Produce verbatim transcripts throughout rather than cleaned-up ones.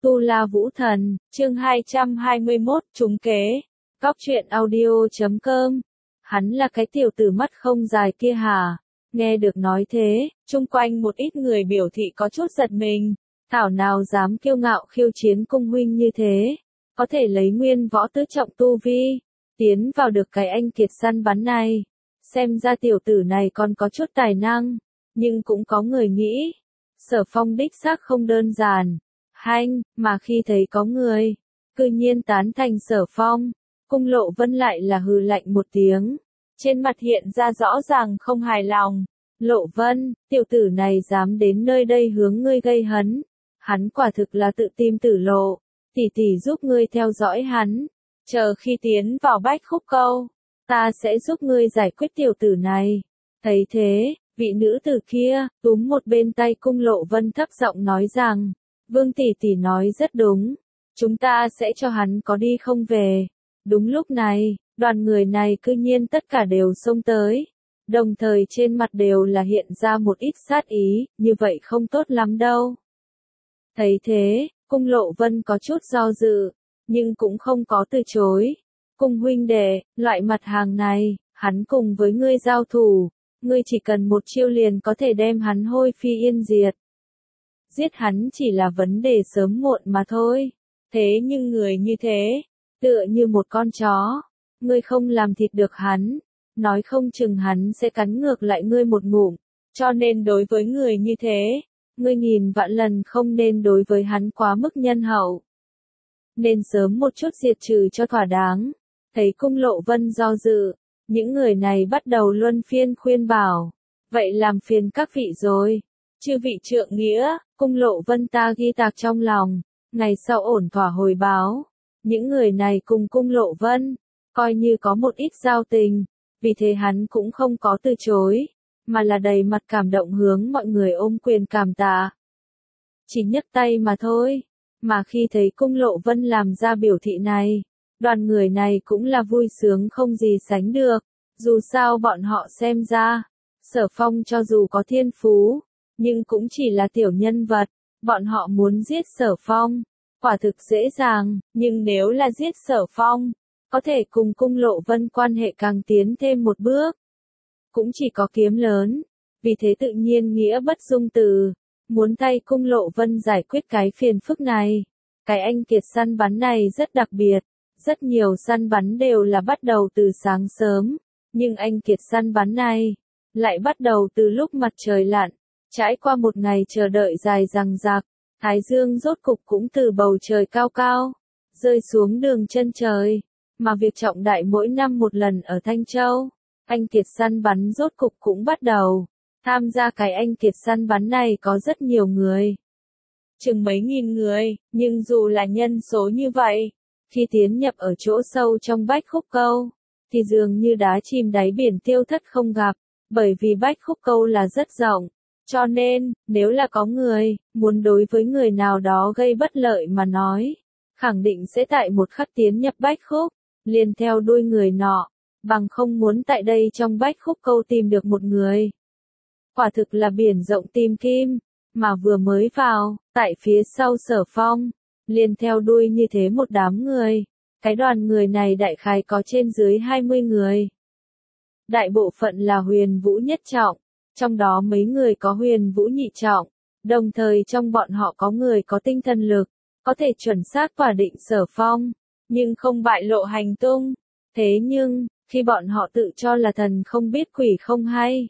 Tu La Vũ Thần, chương hai trăm hai mươi mốt, trúng kế. Góc truyện audio chấm com. Hắn là cái tiểu tử mắt không dài kia hả? Nghe được nói thế, chung quanh một ít người biểu thị có chút giật mình. Thảo nào dám kiêu ngạo khiêu chiến cung huynh như thế, có thể lấy nguyên võ tứ trọng tu vi, tiến vào được cái anh kiệt săn bắn này. Xem ra tiểu tử này còn có chút tài năng, nhưng cũng có người nghĩ, Sở Phong đích xác không đơn giản. Hanh, mà khi thấy có người, cư nhiên tán thành Sở Phong, Cung Lộ Vân lại là hừ lạnh một tiếng, trên mặt hiện ra rõ ràng không hài lòng. Lộ Vân, tiểu tử này dám đến nơi đây hướng ngươi gây hấn, hắn quả thực là tự tìm tử lộ, tỷ tỷ giúp ngươi theo dõi hắn, chờ khi tiến vào Bách Khúc Câu, ta sẽ giúp ngươi giải quyết tiểu tử này. Thấy thế, vị nữ tử kia, túm một bên tay Cung Lộ Vân thấp giọng nói rằng, Vương tỷ tỷ nói rất đúng, chúng ta sẽ cho hắn có đi không về. Đúng lúc này, đoàn người này cư nhiên tất cả đều xông tới, đồng thời trên mặt đều là hiện ra một ít sát ý, như vậy không tốt lắm đâu. Thấy thế, Cung Lộ Vân có chút do dự, nhưng cũng không có từ chối. Cung huynh đệ, loại mặt hàng này, hắn cùng với ngươi giao thủ, ngươi chỉ cần một chiêu liền có thể đem hắn hôi phi yên diệt. Giết hắn chỉ là vấn đề sớm muộn mà thôi. Thế nhưng người như thế, tựa như một con chó, ngươi không làm thịt được hắn, nói không chừng hắn sẽ cắn ngược lại ngươi một ngụm. Cho nên đối với người như thế, ngươi nghìn vạn lần không nên đối với hắn quá mức nhân hậu. Nên sớm một chút diệt trừ cho thỏa đáng. Thấy Cung Lộ Vân do dự, những người này bắt đầu luân phiên khuyên bảo, vậy làm phiền các vị rồi. Chư vị trượng nghĩa, Cung Lộ Vân ta ghi tạc trong lòng, ngày sau ổn thỏa hồi báo. Những người này cùng Cung Lộ Vân, coi như có một ít giao tình, vì thế hắn cũng không có từ chối, mà là đầy mặt cảm động hướng mọi người ôm quyền cảm tạ. Chỉ nhấc tay mà thôi, mà khi thấy Cung Lộ Vân làm ra biểu thị này, đoàn người này cũng là vui sướng không gì sánh được, dù sao bọn họ xem ra, Sở Phong cho dù có thiên phú, nhưng cũng chỉ là tiểu nhân vật, bọn họ muốn giết Sở Phong, quả thực dễ dàng, nhưng nếu là giết Sở Phong, có thể cùng Cung Lộ Vân quan hệ càng tiến thêm một bước, cũng chỉ có kiếm lớn, vì thế tự nhiên nghĩa bất dung từ, muốn thay Cung Lộ Vân giải quyết cái phiền phức này. Cái anh kiệt săn bắn này rất đặc biệt, rất nhiều săn bắn đều là bắt đầu từ sáng sớm, nhưng anh kiệt săn bắn này, lại bắt đầu từ lúc mặt trời lặn. Trải qua một ngày chờ đợi dài dằng dặc, Thái Dương rốt cục cũng từ bầu trời cao cao, rơi xuống đường chân trời, mà việc trọng đại mỗi năm một lần ở Thanh Châu, anh kiệt săn bắn rốt cục cũng bắt đầu. Tham gia cái anh kiệt săn bắn này có rất nhiều người, chừng mấy nghìn người, nhưng dù là nhân số như vậy, khi tiến nhập ở chỗ sâu trong Bách Khúc Câu, thì dường như đá chìm đáy biển tiêu thất không gặp, bởi vì Bách Khúc Câu là rất rộng. Cho nên, nếu là có người, muốn đối với người nào đó gây bất lợi mà nói, khẳng định sẽ tại một khắc tiến nhập Bách Khúc, liền theo đuôi người nọ, bằng không muốn tại đây trong Bách Khúc Câu tìm được một người. Quả thực là biển rộng tìm kim, mà vừa mới vào, tại phía sau Sở Phong, liền theo đuôi như thế một đám người, cái đoàn người này đại khái có trên dưới hai mươi người. Đại bộ phận là huyền vũ nhất trọng. Trong đó mấy người có huyền vũ nhị trọng, đồng thời trong bọn họ có người có tinh thần lực, có thể chuẩn xác tỏa định Sở Phong, nhưng không bại lộ hành tung. Thế nhưng, khi bọn họ tự cho là thần không biết quỷ không hay,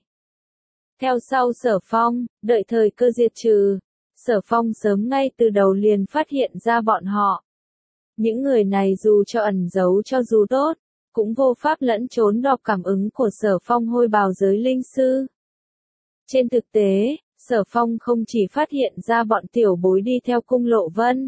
theo sau Sở Phong, đợi thời cơ diệt trừ, Sở Phong sớm ngay từ đầu liền phát hiện ra bọn họ. Những người này dù cho ẩn giấu cho dù tốt, cũng vô pháp lẫn trốn đọc cảm ứng của Sở Phong hôi bào giới linh sư. Trên thực tế, Sở Phong không chỉ phát hiện ra bọn tiểu bối đi theo Cung Lộ Vân.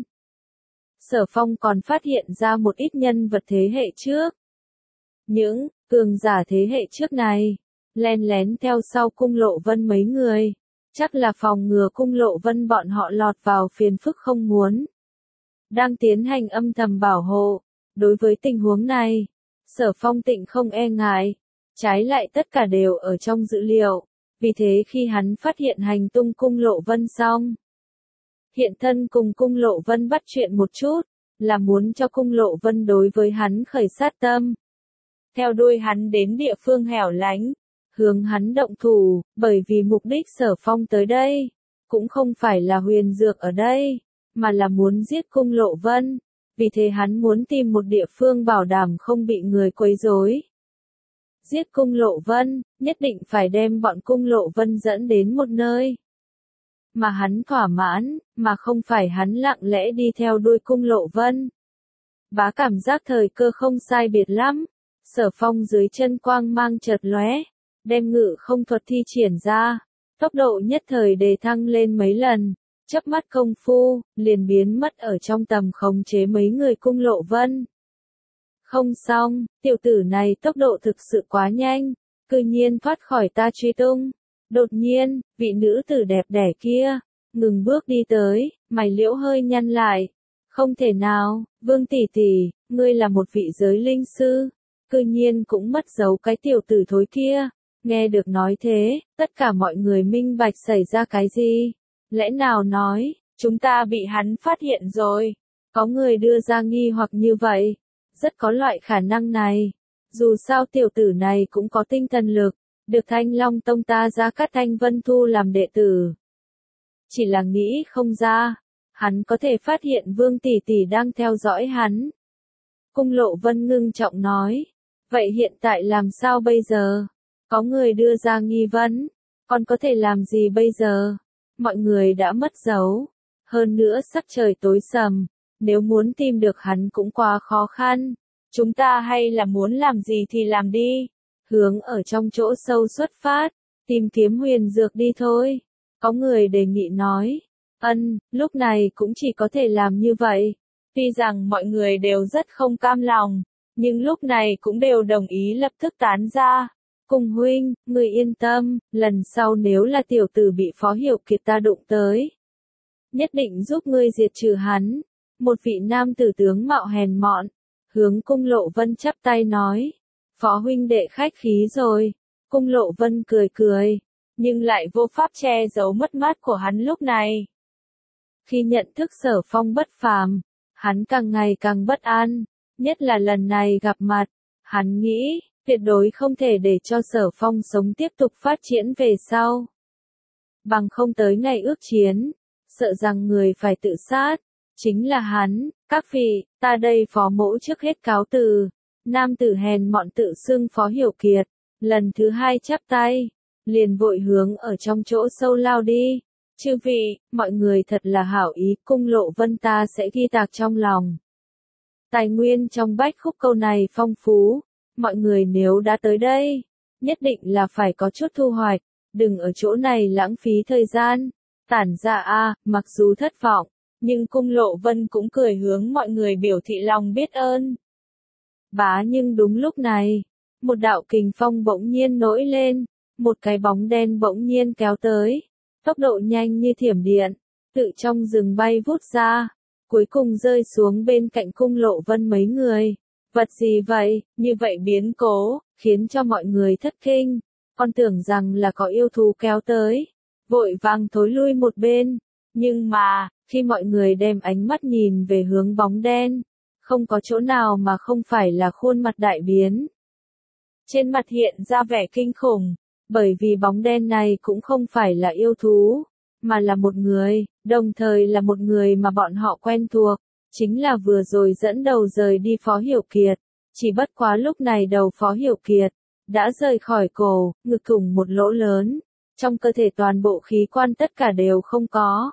Sở Phong còn phát hiện ra một ít nhân vật thế hệ trước. Những cường giả thế hệ trước này, len lén theo sau Cung Lộ Vân mấy người, chắc là phòng ngừa Cung Lộ Vân bọn họ lọt vào phiền phức không muốn. Đang tiến hành âm thầm bảo hộ, đối với tình huống này, Sở Phong tịnh không e ngại, trái lại tất cả đều ở trong dữ liệu. Vì thế khi hắn phát hiện hành tung Cung Lộ Vân xong, hiện thân cùng Cung Lộ Vân bắt chuyện một chút, là muốn cho Cung Lộ Vân đối với hắn khởi sát tâm. Theo đuôi hắn đến địa phương hẻo lánh, hướng hắn động thủ, bởi vì mục đích Sở Phong tới đây, cũng không phải là huyền dược ở đây, mà là muốn giết Cung Lộ Vân, vì thế hắn muốn tìm một địa phương bảo đảm không bị người quấy rối. Giết Cung Lộ Vân, nhất định phải đem bọn Cung Lộ Vân dẫn đến một nơi mà hắn thỏa mãn, mà không phải hắn lặng lẽ đi theo đuôi Cung Lộ Vân. Bá cảm giác thời cơ không sai biệt lắm, Sở Phong dưới chân quang mang chợt lóe, đem ngự không thuật thi triển ra, tốc độ nhất thời đề thăng lên mấy lần, chớp mắt công phu, liền biến mất ở trong tầm khống chế mấy người Cung Lộ Vân. Không xong, tiểu tử này tốc độ thực sự quá nhanh, cư nhiên thoát khỏi ta truy tung. Đột nhiên, vị nữ tử đẹp đẽ kia, ngừng bước đi tới, mày liễu hơi nhăn lại. Không thể nào, Vương tỷ tỷ, ngươi là một vị giới linh sư, cư nhiên cũng mất dấu cái tiểu tử thối kia. Nghe được nói thế, tất cả mọi người minh bạch xảy ra cái gì. Lẽ nào nói, chúng ta bị hắn phát hiện rồi. Có người đưa ra nghi hoặc như vậy. Rất có loại khả năng này. Dù sao tiểu tử này cũng có tinh thần lực, được Thanh Long Tông ta ra Cát Thanh Vân thu làm đệ tử. Chỉ là nghĩ không ra, hắn có thể phát hiện Vương tỷ tỷ đang theo dõi hắn. Cung Lộ Vân ngưng trọng nói, vậy hiện tại làm sao bây giờ? Có người đưa ra nghi vấn, còn có thể làm gì bây giờ? Mọi người đã mất dấu, hơn nữa sắc trời tối sầm, nếu muốn tìm được hắn cũng quá khó khăn. Chúng ta hay là muốn làm gì thì làm đi, hướng ở trong chỗ sâu xuất phát, tìm kiếm huyền dược đi thôi. Có người đề nghị nói, ân, lúc này cũng chỉ có thể làm như vậy. Tuy rằng mọi người đều rất không cam lòng, nhưng lúc này cũng đều đồng ý lập tức tán ra. Cung huynh, người yên tâm, lần sau nếu là tiểu tử bị Phó Hiểu Kiệt ta đụng tới, nhất định giúp ngươi diệt trừ hắn. Một vị nam tử tướng mạo hèn mọn, hướng Cung Lộ Vân chắp tay nói, Phó huynh đệ khách khí rồi. Cung Lộ Vân cười cười, nhưng lại vô pháp che giấu mất mát của hắn lúc này. Khi nhận thức Sở Phong bất phàm, hắn càng ngày càng bất an, nhất là lần này gặp mặt, hắn nghĩ, tuyệt đối không thể để cho Sở Phong sống tiếp tục phát triển về sau. Bằng không tới ngày ước chiến, sợ rằng người phải tự sát, chính là hắn. Các vị, ta đây Phó mỗ trước hết cáo từ. Nam tử hèn mọn tự xưng Phó Hiểu Kiệt, lần thứ hai chắp tay, liền vội hướng ở trong chỗ sâu lao đi. Chư vị, mọi người thật là hảo ý, Cung Lộ Vân ta sẽ ghi tạc trong lòng. Tài nguyên trong bách khúc câu này phong phú, mọi người nếu đã tới đây, nhất định là phải có chút thu hoạch, đừng ở chỗ này lãng phí thời gian. Tản ra a, mặc dù thất vọng, nhưng Cung Lộ Vân cũng cười hướng mọi người biểu thị lòng biết ơn. Bá nhưng đúng lúc này, một đạo kình phong bỗng nhiên nổi lên, một cái bóng đen bỗng nhiên kéo tới, tốc độ nhanh như thiểm điện, tự trong rừng bay vút ra, cuối cùng rơi xuống bên cạnh Cung Lộ Vân mấy người. Vật gì vậy, như vậy biến cố, khiến cho mọi người thất kinh, còn tưởng rằng là có yêu thú kéo tới, vội vàng thối lui một bên, nhưng mà, khi mọi người đem ánh mắt nhìn về hướng bóng đen, không có chỗ nào mà không phải là khuôn mặt đại biến. Trên mặt hiện ra vẻ kinh khủng, bởi vì bóng đen này cũng không phải là yêu thú, mà là một người, đồng thời là một người mà bọn họ quen thuộc, chính là vừa rồi dẫn đầu rời đi Phó Hiểu Kiệt. Chỉ bất quá lúc này đầu Phó Hiểu Kiệt đã rời khỏi cổ, ngực thủng một lỗ lớn, trong cơ thể toàn bộ khí quan tất cả đều không có.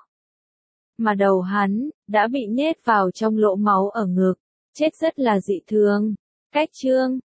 Mà đầu hắn đã bị nhét vào trong lỗ máu ở ngực, chết rất là dị thường. Cách chương